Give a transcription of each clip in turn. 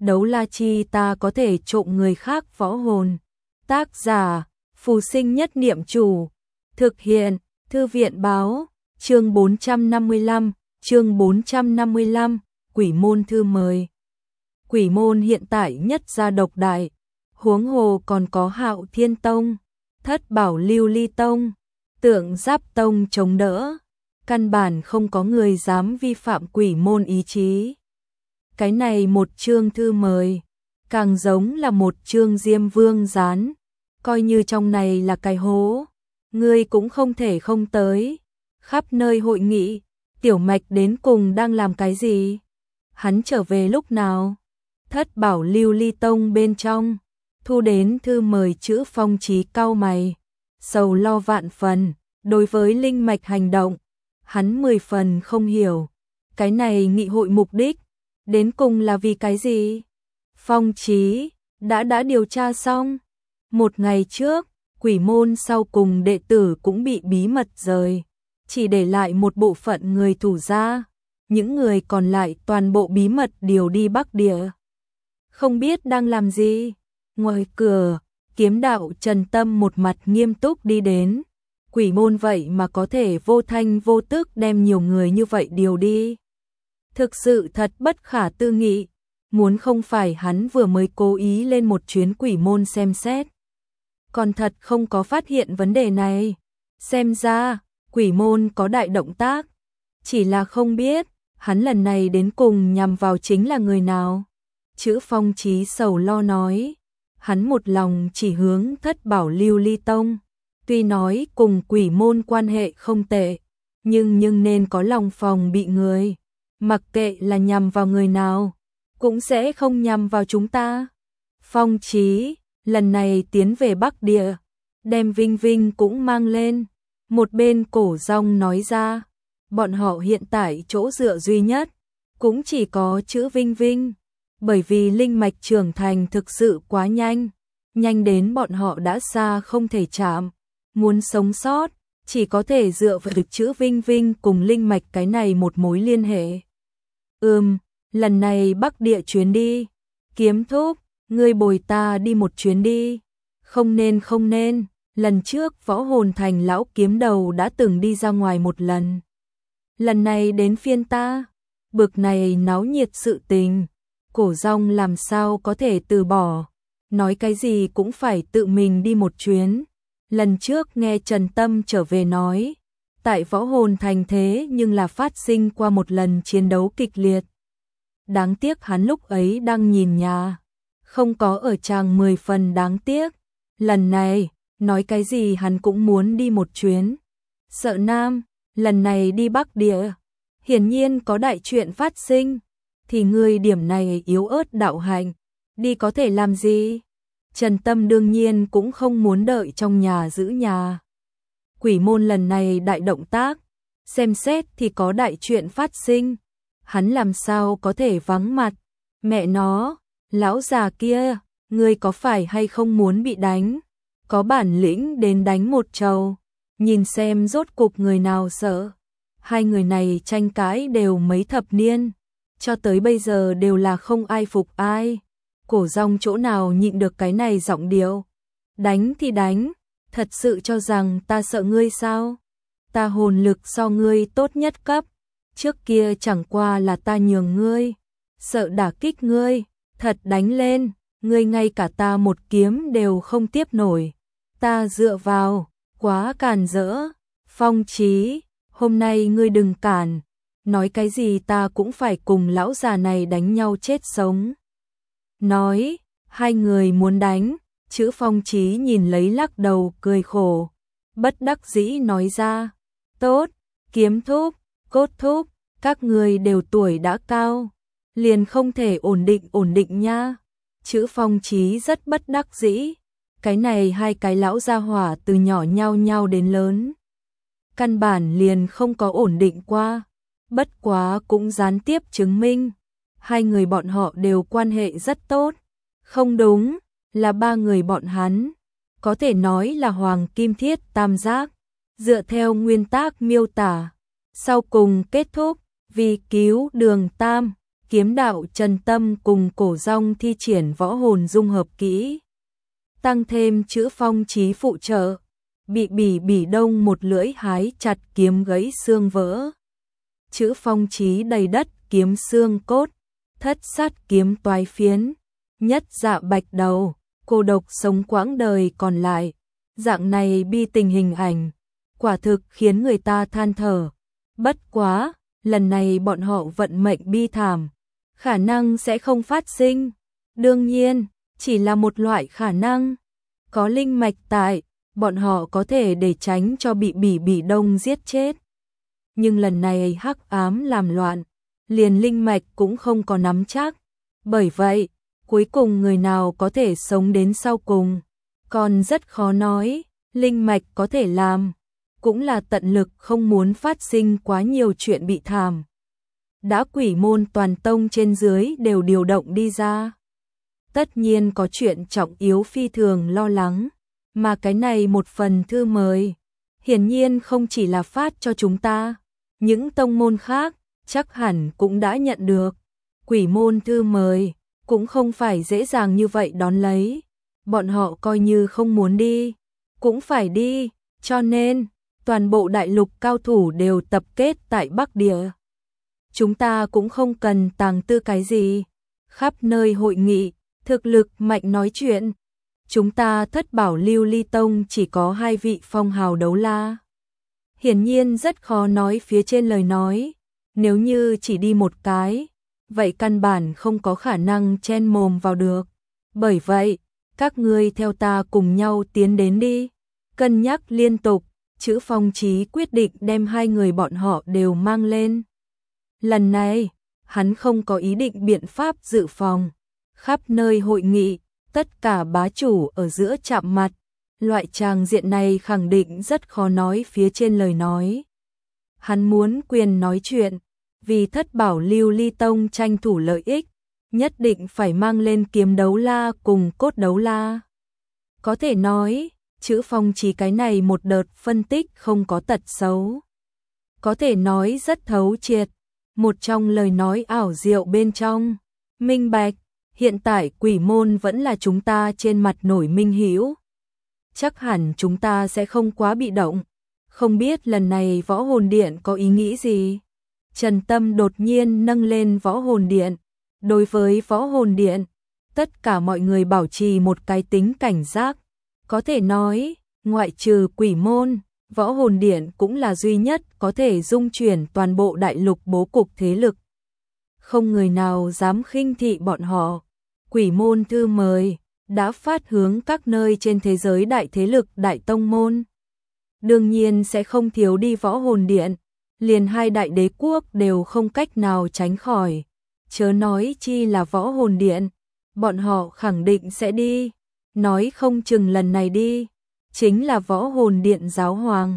đấu la chi ta có thể trộm người khác võ hồn. Tác giả, Phù Sinh Nhất Niệm Chủ. Thực hiện, Thư viện Báo. Chương 455, chương 455, Quỷ Môn thư mời. Quỷ Môn hiện tại nhất gia độc đại, huống hồ còn có Hạo Thiên Tông, Thất Bảo Lưu Ly Tông, Tượng Giáp Tông chống đỡ, căn bản không có người dám vi phạm Quỷ Môn ý chí. Cái này một chương thư mời, càng giống là một chương Diêm Vương gián, coi như trong này là cái hố, ngươi cũng không thể không tới. Khắp nơi hội nghị, Tiểu Mạch đến cùng đang làm cái gì? Hắn trở về lúc nào? Thất Bảo Lưu Ly Tông bên trong, thu đến thư mời chữ Phong Chí cau mày, sầu lo vạn phần, đối với linh mạch hành động, hắn 10 phần không hiểu, cái này nghị hội mục đích, đến cùng là vì cái gì? Phong Chí, đã điều tra xong, một ngày trước, Quỷ Môn sau cùng đệ tử cũng bị bí mật rời, chỉ để lại một bộ phận người thủ ra, những người còn lại toàn bộ bí mật điều đi Bắc Địa. Không biết đang làm gì, ngoài cửa, kiếm đạo Trần Tâm một mặt nghiêm túc đi đến, Quỷ Môn vậy mà có thể vô thanh vô tức đem nhiều người như vậy điều đi. Thực sự thật bất khả tư nghị, muốn không phải hắn vừa mới cố ý lên một chuyến Quỷ Môn xem xét. Còn thật không có phát hiện vấn đề này, xem ra, Quỷ Môn có đại động tác, chỉ là không biết, hắn lần này đến cùng nhằm vào chính là người nào. Chữ Phong Chí sầu lo nói, hắn một lòng chỉ hướng Thất Bảo Lưu Ly Tông, tuy nói cùng Quỷ Môn quan hệ không tệ, nhưng nên có lòng phòng bị người, mặc kệ là nhằm vào người nào, cũng sẽ không nhằm vào chúng ta. Phong Chí, lần này tiến về Bắc Địa, đem Vinh Vinh cũng mang lên. Một bên Cổ Rong nói ra, bọn họ hiện tại chỗ dựa duy nhất, cũng chỉ có chữ Vinh Vinh, bởi vì linh mạch trưởng thành thực sự quá nhanh, nhanh đến bọn họ đã xa không thể chạm, muốn sống sót, chỉ có thể dựa vào được chữ Vinh Vinh cùng linh mạch cái này một mối liên hệ. Lần này Bắc Địa chuyến đi, Kiếm Thúc, ngươi bồi ta đi một chuyến đi, không nên. Lần trước Võ Hồn Thành lão kiếm đầu đã từng đi ra ngoài một lần. Lần này đến phiên ta, bực này náo nhiệt sự tình, Cổ Rong làm sao có thể từ bỏ, nói cái gì cũng phải tự mình đi một chuyến. Lần trước nghe Trần Tâm trở về nói, tại Võ Hồn Thành thế nhưng là phát sinh qua một lần chiến đấu kịch liệt. Đáng tiếc hắn lúc ấy đang nhìn nhà, không có ở tràng 10 phần đáng tiếc. Lần này, nói cái gì hắn cũng muốn đi một chuyến. Sợ Nam, lần này đi Bắc Địa, hiển nhiên có đại chuyện phát sinh, thì người điểm này yếu ớt đạo hạnh, đi có thể làm gì? Trần Tâm đương nhiên cũng không muốn đợi trong nhà giữ nhà. Quỷ Môn lần này đại động tác, xem xét thì có đại chuyện phát sinh, hắn làm sao có thể vắng mặt? Mẹ nó, lão già kia, ngươi có phải hay không muốn bị đánh? Có bản lĩnh đến đánh một trầu, nhìn xem rốt cục người nào sợ. Hai người này tranh cãi đều mấy thập niên, cho tới bây giờ đều là không ai phục ai. Cổ Rong chỗ nào nhịn được cái này giọng điệu. Đánh thì đánh, thật sự cho rằng ta sợ ngươi sao? Ta hồn lực so ngươi tốt nhất cấp, trước kia chẳng qua là ta nhường ngươi, sợ đả kích ngươi, thật đánh lên, ngươi ngay cả ta một kiếm đều không tiếp nổi. Ta dựa vào, quá càn rỡ. Phong Chí, hôm nay ngươi đừng cản, nói cái gì ta cũng phải cùng lão già này đánh nhau chết sống. Nói, hai người muốn đánh, chữ Phong Chí nhìn lấy lắc đầu cười khổ, bất đắc dĩ nói ra, tốt, Kiếm Thúc, Cốt Thúc, các người đều tuổi đã cao, liền không thể ổn định nha. Chữ Phong Chí rất bất đắc dĩ. Cái này hai cái lão gia hỏa từ nhỏ nhau đến lớn, căn bản liền không có ổn định qua, bất quá cũng gián tiếp chứng minh, hai người bọn họ đều quan hệ rất tốt, không đúng, là ba người bọn hắn, có thể nói là Hoàng Kim Thiết Tam Giác, dựa theo nguyên tắc miêu tả, sau cùng kết thúc, vì cứu Đường Tam, kiếm đạo Trần Tâm cùng Cổ Dong thi triển võ hồn dung hợp kỹ. Tăng thêm chữ phong chí phụ trợ, bị Bỉ Đông một lưỡi hái chặt kiếm gãy xương vỡ. Chữ phong chí đầy đất kiếm xương cốt, thất sát kiếm toái phiến, nhất dạ bạch đầu, cô độc sống quãng đời còn lại. Dạng này bi tình hình ảnh, quả thực khiến người ta than thở. Bất quá, lần này bọn họ vận mệnh bi thảm, khả năng sẽ không phát sinh. Đương nhiên, chỉ là một loại khả năng. Có linh mạch tại, bọn họ có thể để tránh cho bị Bỉ Đông giết chết. Nhưng lần này hắc ám làm loạn, liền linh mạch cũng không có nắm chắc. Bởi vậy, cuối cùng người nào có thể sống đến sau cùng, còn rất khó nói. Linh mạch có thể làm, cũng là tận lực không muốn phát sinh quá nhiều chuyện bị thảm. Đã quỷ môn toàn tông trên dưới đều điều động đi ra. Tất nhiên có chuyện trọng yếu phi thường lo lắng, mà cái này một phần thư mời, hiển nhiên không chỉ là phát cho chúng ta, những tông môn khác chắc hẳn cũng đã nhận được. Quỷ môn thư mời cũng không phải dễ dàng như vậy đón lấy, bọn họ coi như không muốn đi, cũng phải đi, cho nên toàn bộ đại lục cao thủ đều tập kết tại Bắc Địa. Chúng ta cũng không cần tàng tư cái gì, khắp nơi hội nghị, thực lực mạnh nói chuyện. Chúng ta Thất Bảo Lưu Ly Tông chỉ có 2 vị phong hào đấu la. Hiển nhiên rất khó nói phía trên lời nói, nếu như chỉ đi một cái, vậy căn bản không có khả năng chen mồm vào được. Bởi vậy, các ngươi theo ta cùng nhau tiến đến đi. Cân nhắc liên tục, chữ phong chí quyết định đem 2 người bọn họ đều mang lên. Lần này, hắn không có ý định biện pháp dự phòng. Khắp nơi hội nghị, tất cả bá chủ ở giữa chạm mặt. Loại tràng diện này khẳng định rất khó nói phía trên lời nói. Hắn muốn quyền nói chuyện, vì Thất Bảo Lưu Ly Tông tranh thủ lợi ích, nhất định phải mang lên kiếm đấu la cùng cốt đấu la. Có thể nói, chữ phong chí cái này một đợt phân tích không có tật xấu. Có thể nói rất thấu triệt, một trong lời nói ảo diệu bên trong, minh bạch, hiện tại quỷ môn vẫn là chúng ta trên mặt nổi minh hữu. Chắc hẳn chúng ta sẽ không quá bị động, không biết lần này võ hồn điện có ý nghĩ gì. Trần Tâm đột nhiên nâng lên võ hồn điện. Đối với võ hồn điện, tất cả mọi người bảo trì một cái tính cảnh giác. Có thể nói, ngoại trừ quỷ môn, võ hồn điện cũng là duy nhất có thể dung chuyển toàn bộ đại lục bố cục thế lực. Không người nào dám khinh thị bọn họ. Quỷ môn thư mời đã phát hướng các nơi trên thế giới đại thế lực đại tông môn. Đương nhiên sẽ không thiếu đi võ hồn điện, liền 2 đại đế quốc đều không cách nào tránh khỏi. Chớ nói chi là võ hồn điện, bọn họ khẳng định sẽ đi. Nói không chừng lần này đi, chính là võ hồn điện giáo hoàng.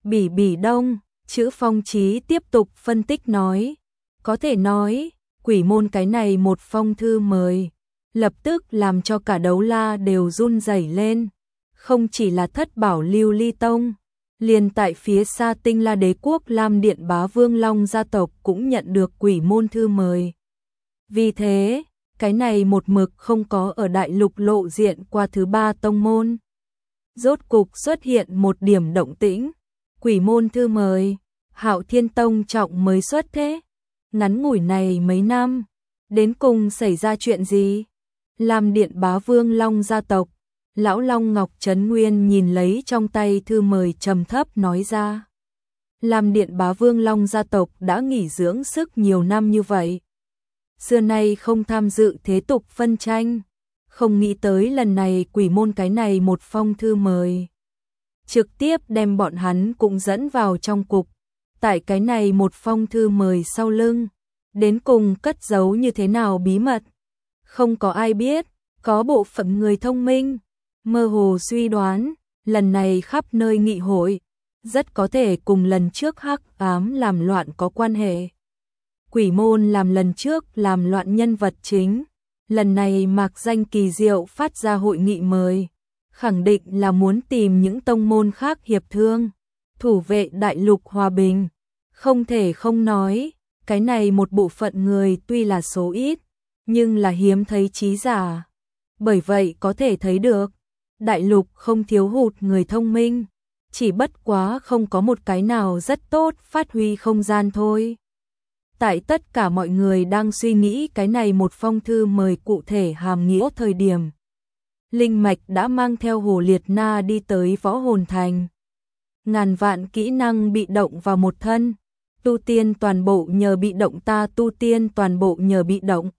Bỉ Đông, chữ phong chí tiếp tục phân tích nói. Có thể nói, quỷ môn cái này một phong thư mời, lập tức làm cho cả đấu la đều run rẩy lên. Không chỉ là Thất Bảo Lưu Ly Tông, liền tại phía xa Tinh La Đế quốc Lam Điện Bá Vương Long gia tộc cũng nhận được quỷ môn thư mời. Vì thế, cái này một mực không có ở đại lục lộ diện qua thứ 3 tông môn. Rốt cục xuất hiện một điểm động tĩnh, quỷ môn thư mời, Hạo Thiên Tông trọng mới xuất thế. Ngắn ngủi này mấy năm, đến cùng xảy ra chuyện gì? Lam Điện Bá Vương Long gia tộc, lão Long Ngọc Trấn Nguyên nhìn lấy trong tay thư mời trầm thấp nói ra. Lam Điện Bá Vương Long gia tộc đã nghỉ dưỡng sức nhiều năm như vậy, xưa nay không tham dự thế tục phân tranh, không nghĩ tới lần này quỷ môn cái này một phong thư mời, trực tiếp đem bọn hắn cũng dẫn vào trong cục. Tại cái này một phong thư mời sau lưng, đến cùng cất giấu như thế nào bí mật, không có ai biết. Có bộ phận người thông minh mơ hồ suy đoán, lần này khắp nơi nghị hội, rất có thể cùng lần trước hắc ám làm loạn có quan hệ. Quỷ môn làm lần trước làm loạn nhân vật chính, lần này mạc danh kỳ diệu phát ra hội nghị mời, khẳng định là muốn tìm những tông môn khác hiệp thương, thủ vệ đại lục hòa bình. Không thể không nói, Cái này một bộ phận người tuy là số ít, nhưng là hiếm thấy trí giả. Bởi vậy có thể thấy được, đại lục không thiếu hụt người thông minh, chỉ bất quá không có một cái nào rất tốt phát huy không gian thôi. Tại tất cả mọi người đang suy nghĩ cái này một phong thư mời cụ thể hàm nghĩa thời điểm, Linh Mạch đã mang theo Hồ Liệt Na đi tới Võ Hồn Thành. Ngàn vạn kỹ năng bị động vào một thân, tu tiên toàn bộ nhờ bị động, ta tu tiên toàn bộ nhờ bị động.